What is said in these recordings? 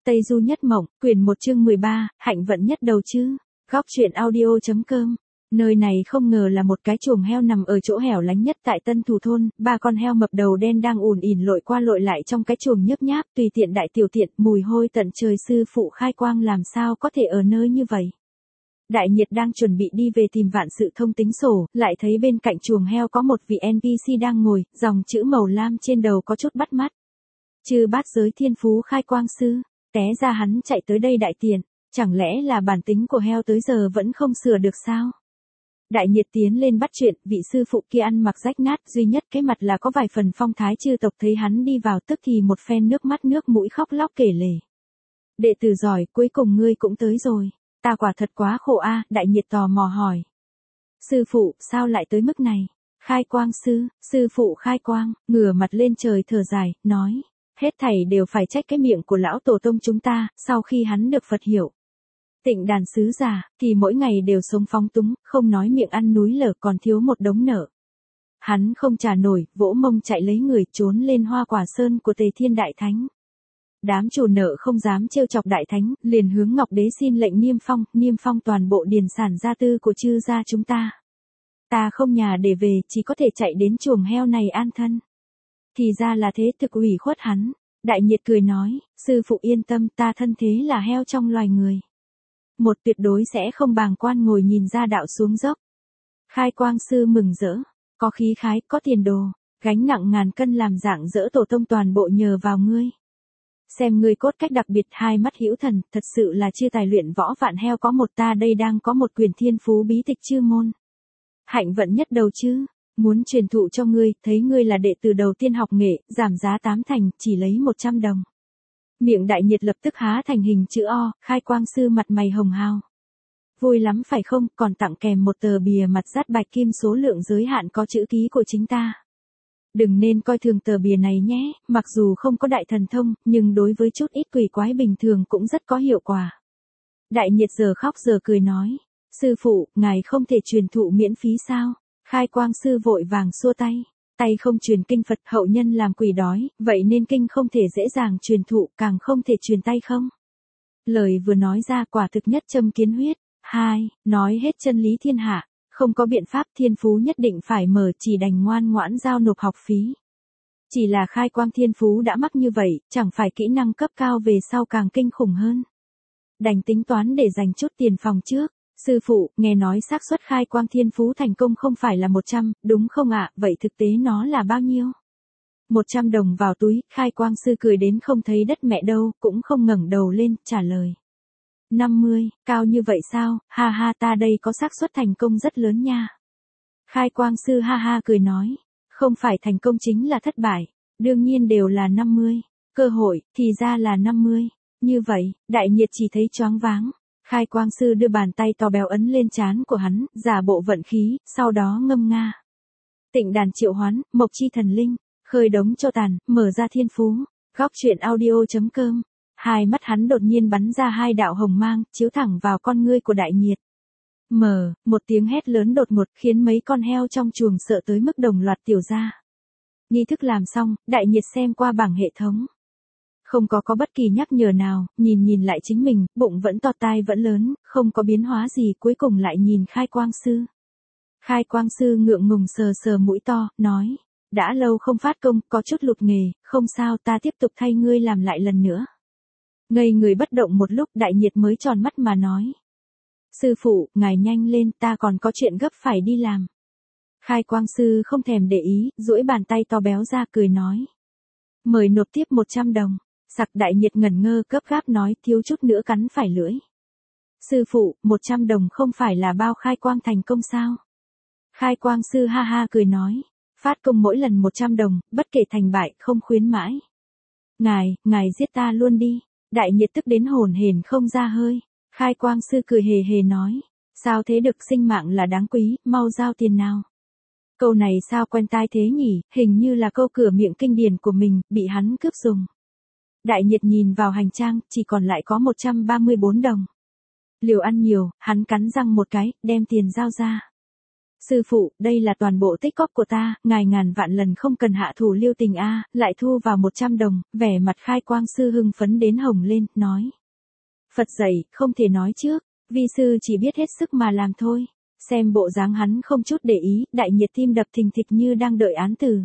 Tây Du Nhất Mộng, quyển 1 chương 13, hạnh vận nhất đầu chứ. Góc truyện audio.com. Nơi này không ngờ là một cái chuồng heo nằm ở chỗ hẻo lánh nhất tại Tân Thủ thôn, ba con heo mập đầu đen đang ùn ỉn lội qua lội lại trong cái chuồng nhấp nháp, tùy tiện đại tiểu tiện, mùi hôi tận trời. Sư phụ Khai Quang làm sao có thể ở nơi như vậy. Đại Nhiệt đang chuẩn bị đi về tìm vạn sự thông tính sổ, lại thấy bên cạnh chuồng heo có một vị NPC đang ngồi, dòng chữ màu lam trên đầu có chút bắt mắt. Chư bát giới thiên phú Khai Quang sư. Té ra hắn chạy tới đây đại tiện, chẳng lẽ là bản tính của heo tới giờ vẫn không sửa được sao? Đại Nhiệt tiến lên bắt chuyện, vị sư phụ kia ăn mặc rách nát, duy nhất cái mặt là có vài phần phong thái chư tộc. Thấy hắn đi vào tức thì một phen nước mắt nước mũi khóc lóc kể lể. Đệ tử giỏi, cuối cùng ngươi cũng tới rồi. Ta quả thật quá khổ a. Đại Nhiệt tò mò hỏi. Sư phụ, sao lại tới mức này? Khai Quang sư phụ Khai Quang, ngửa mặt lên trời thở dài, nói. Hết thảy đều phải trách cái miệng của lão tổ tông chúng ta. Sau khi hắn được Phật hiểu Tịnh đàn sứ giả, thì mỗi ngày đều sống phóng túng, không nói miệng ăn núi lở, còn thiếu một đống nợ. Hắn không trả nổi, vỗ mông chạy lấy người, trốn lên Hoa Quả Sơn của Tề Thiên Đại Thánh. Đám chủ nợ không dám trêu chọc Đại Thánh, liền hướng Ngọc Đế xin lệnh niêm phong toàn bộ điền sản gia tư của chư gia chúng ta. Ta không nhà để về, chỉ có thể chạy đến chuồng heo này an thân. Thì ra là thế, thực ủy khuất hắn. Đại Nhiệt cười nói, sư phụ yên tâm, ta thân thế là heo trong loài người. Một tuyệt đối sẽ không bàng quan ngồi nhìn ra đạo xuống dốc. Khai Quang sư mừng rỡ, có khí khái, có tiền đồ, gánh nặng ngàn cân làm dạng dỡ tổ tông toàn bộ nhờ vào ngươi. Xem ngươi cốt cách đặc biệt, hai mắt hữu thần, thật sự là chưa tài luyện võ vạn heo có một, ta đây đang có một quyền thiên phú bí tịch chư môn. Hạnh vận nhất đầu chứ. Muốn truyền thụ cho ngươi, thấy ngươi là đệ tử đầu tiên học nghệ, giảm giá 8 thành, chỉ lấy 100 đồng. Miệng Đại Nhiệt lập tức há thành hình chữ O, Khai Quang sư mặt mày hồng hào. Vui lắm phải không, còn tặng kèm một tờ bìa mặt dát bạch kim số lượng giới hạn có chữ ký của chính ta. Đừng nên coi thường tờ bìa này nhé, mặc dù không có đại thần thông, nhưng đối với chút ít quỷ quái bình thường cũng rất có hiệu quả. Đại Nhiệt giờ khóc giờ cười nói, sư phụ, ngài không thể truyền thụ miễn phí sao? Khai Quang sư vội vàng xua tay. Tay không truyền kinh Phật, hậu nhân làm quỷ đói, vậy nên kinh không thể dễ dàng truyền thụ, càng không thể truyền tay không. Lời vừa nói ra quả thực nhất châm kiến huyết. 2. Nói hết chân lý thiên hạ, không có biện pháp, thiên phú nhất định phải mở, chỉ đành ngoan ngoãn giao nộp học phí. Chỉ là Khai Quang thiên phú đã mắc như vậy, chẳng phải kỹ năng cấp cao về sau càng kinh khủng hơn. Đành tính toán để dành chút tiền phòng trước. Sư phụ, nghe nói xác suất Khai Quang thiên phú thành công không phải là 100, đúng không ạ? Vậy thực tế nó là bao nhiêu? 100 đồng vào túi. Khai Quang sư cười đến không thấy đất mẹ đâu, cũng không ngẩng đầu lên, trả lời. 50, cao như vậy sao? Ha ha, ta đây có xác suất thành công rất lớn nha. Khai Quang sư ha ha cười nói, không phải thành công chính là thất bại, đương nhiên đều là 50, cơ hội, thì ra là 50. Như vậy, Đại Nhiệt chỉ thấy choáng váng. Khai Quang sư đưa bàn tay to béo ấn lên trán của hắn, giả bộ vận khí, sau đó ngâm nga. Tịnh đàn triệu hoán, mộc chi thần linh, khơi đống cho tàn, mở ra thiên phú. Góc truyện audio.com. Hai mắt hắn đột nhiên bắn ra hai đạo hồng mang, chiếu thẳng vào con ngươi của Đại Nhiệt. Một tiếng hét lớn đột ngột khiến mấy con heo trong chuồng sợ tới mức đồng loạt tiểu ra. Nghi thức làm xong, Đại Nhiệt xem qua bảng hệ thống. Không có bất kỳ nhắc nhở nào, nhìn lại chính mình, bụng vẫn to tai vẫn lớn, không có biến hóa gì, cuối cùng lại nhìn Khai Quang sư. Khai Quang sư ngượng ngùng sờ mũi to, nói, đã lâu không phát công, có chút lụt nghề, không sao, ta tiếp tục thay ngươi làm lại lần nữa. Ngây người bất động một lúc, Đại Nhiệt mới tròn mắt mà nói. Sư phụ, ngài nhanh lên, ta còn có chuyện gấp phải đi làm. Khai Quang sư không thèm để ý, duỗi bàn tay to béo ra cười nói. Mời nộp tiếp 100 đồng. Sặc. Đại Nhiệt ngẩn ngơ gấp gáp nói, thiếu chút nữa cắn phải lưỡi. Sư phụ, 100 đồng không phải là bao Khai Quang thành công sao? Khai Quang sư ha ha cười nói, phát công mỗi lần 100 đồng, bất kể thành bại, không khuyến mãi. Ngài giết ta luôn đi. Đại Nhiệt tức đến hồn hển không ra hơi. Khai Quang sư cười hề hề nói, sao thế được, sinh mạng là đáng quý, mau giao tiền nào. Câu này sao quen tai thế nhỉ, hình như là câu cửa miệng kinh điển của mình, bị hắn cướp dùng. Đại Nhiệt nhìn vào hành trang, chỉ còn lại có 134 đồng. Liều ăn nhiều, hắn cắn răng một cái, đem tiền giao ra. Sư phụ, đây là toàn bộ tích góp của ta, ngài ngàn vạn lần không cần hạ thủ lưu tình a, lại thu vào 100 đồng, vẻ mặt Khai Quang sư hưng phấn đến hồng lên, nói. Phật dạy, không thể nói trước, vi sư chỉ biết hết sức mà làm thôi. Xem bộ dáng hắn không chút để ý, Đại Nhiệt tim đập thình thịch như đang đợi án tử.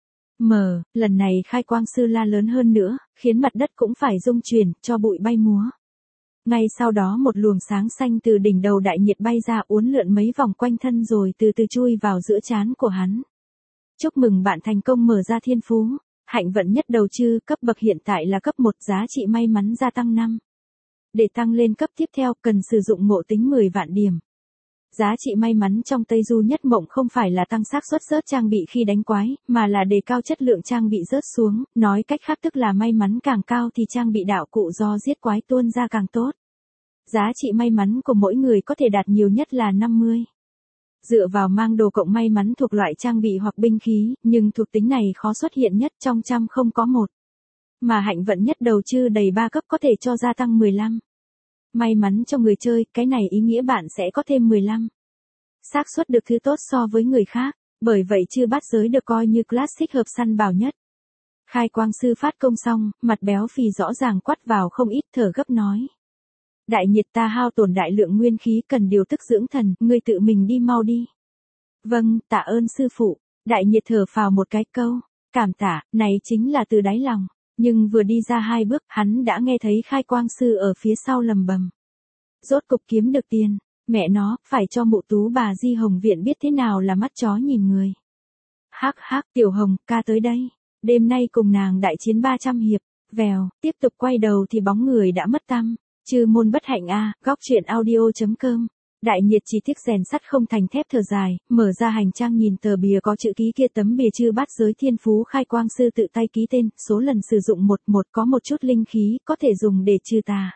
Lần này Khai Quang sư la lớn hơn nữa, khiến mặt đất cũng phải rung chuyển, cho bụi bay múa. Ngay sau đó một luồng sáng xanh từ đỉnh đầu Đại Nhiệt bay ra uốn lượn mấy vòng quanh thân rồi từ từ chui vào giữa trán của hắn. Chúc mừng bạn thành công mở ra thiên phú. Hạnh vận nhất đầu chư, cấp bậc hiện tại là cấp 1, giá trị may mắn gia tăng 5. Để tăng lên cấp tiếp theo, cần sử dụng ngộ tính 10 vạn điểm. Giá trị may mắn trong Tây Du Nhất Mộng không phải là tăng xác suất rớt trang bị khi đánh quái, mà là đề cao chất lượng trang bị rớt xuống, nói cách khác tức là may mắn càng cao thì trang bị đạo cụ do giết quái tuôn ra càng tốt. Giá trị may mắn của mỗi người có thể đạt nhiều nhất là 50. Dựa vào mang đồ cộng may mắn thuộc loại trang bị hoặc binh khí, nhưng thuộc tính này khó xuất hiện nhất trong trăm không có một. Mà hạnh vận nhất đầu chư đầy 3 cấp có thể cho gia tăng 15. May mắn cho người chơi, cái này ý nghĩa bạn sẽ có thêm 15. Xác suất được thứ tốt so với người khác, bởi vậy chư bát giới được coi như classic hợp săn bảo nhất. Khai Quang sư phát công xong, mặt béo phì rõ ràng quắt vào không ít, thở gấp nói. Đại Nhiệt, ta hao tổn đại lượng nguyên khí cần điều tức dưỡng thần, ngươi tự mình đi mau đi. Vâng, tạ ơn sư phụ. Đại Nhiệt thở phào một cái câu, cảm tạ, này chính là từ đáy lòng. Nhưng vừa đi ra 2 bước, hắn đã nghe thấy Khai Quang sư ở phía sau lầm bầm. Rốt cục kiếm được tiền, mẹ nó, phải cho mụ tú bà Di Hồng Viện biết thế nào là mắt chó nhìn người. Hắc hắc, Tiểu Hồng, ca tới đây. Đêm nay cùng nàng đại chiến 300 hiệp, vèo, tiếp tục quay đầu thì bóng người đã mất tăm. Chư môn bất hạnh a, góc truyện audio.com. Đại Nhiệt chỉ tiếc rèn sắt không thành thép, thở dài, mở ra hành trang nhìn tờ bìa có chữ ký kia, tấm bìa chư bát giới thiên phú Khai Quang sư tự tay ký tên, số lần sử dụng 11, có một chút linh khí, có thể dùng để trừ tà.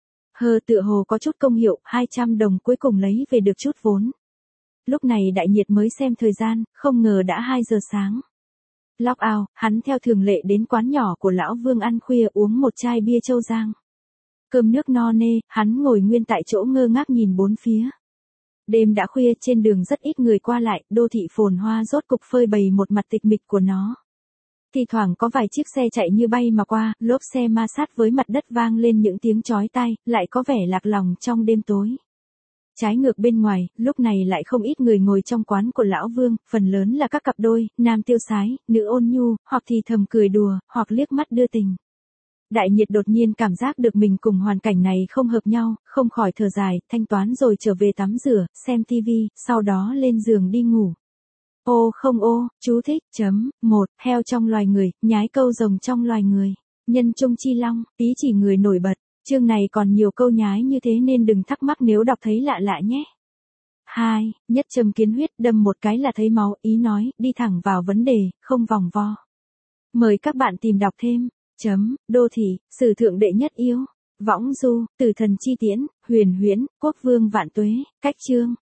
Tựa hồ có chút công hiệu, 200 đồng cuối cùng lấy về được chút vốn. Lúc này Đại Nhiệt mới xem thời gian, không ngờ đã 2 giờ sáng. Log out, hắn theo thường lệ đến quán nhỏ của lão Vương ăn khuya uống một chai bia Châu Giang. Cơm nước no nê, hắn ngồi nguyên tại chỗ ngơ ngác nhìn bốn phía. Đêm đã khuya, trên đường rất ít người qua lại, đô thị phồn hoa rốt cục phơi bày một mặt tịch mịch của nó. Thì thoảng có vài chiếc xe chạy như bay mà qua, lốp xe ma sát với mặt đất vang lên những tiếng chói tai, lại có vẻ lạc lòng trong đêm tối. Trái ngược bên ngoài, lúc này lại không ít người ngồi trong quán của lão Vương, phần lớn là các cặp đôi, nam tiêu sái, nữ ôn nhu, hoặc thì thầm cười đùa, hoặc liếc mắt đưa tình. Đại Nhiệt đột nhiên cảm giác được mình cùng hoàn cảnh này không hợp nhau, không khỏi thở dài, thanh toán rồi trở về tắm rửa, xem tivi, sau đó lên giường đi ngủ. Ô không ô, chú thích, 1, heo trong loài người, nhái câu rồng trong loài người. Nhân trung chi long, ý chỉ người nổi bật. Chương này còn nhiều câu nhái như thế nên đừng thắc mắc nếu đọc thấy lạ lạ nhé. 2, nhất châm kiến huyết, đâm một cái là thấy máu, ý nói, đi thẳng vào vấn đề, không vòng vo. Mời các bạn tìm đọc thêm. Đô thị, sử thượng đệ nhất yêu. Võng du, tử thần chi tiễn, huyền huyễn, quốc vương vạn tuế, cách chương.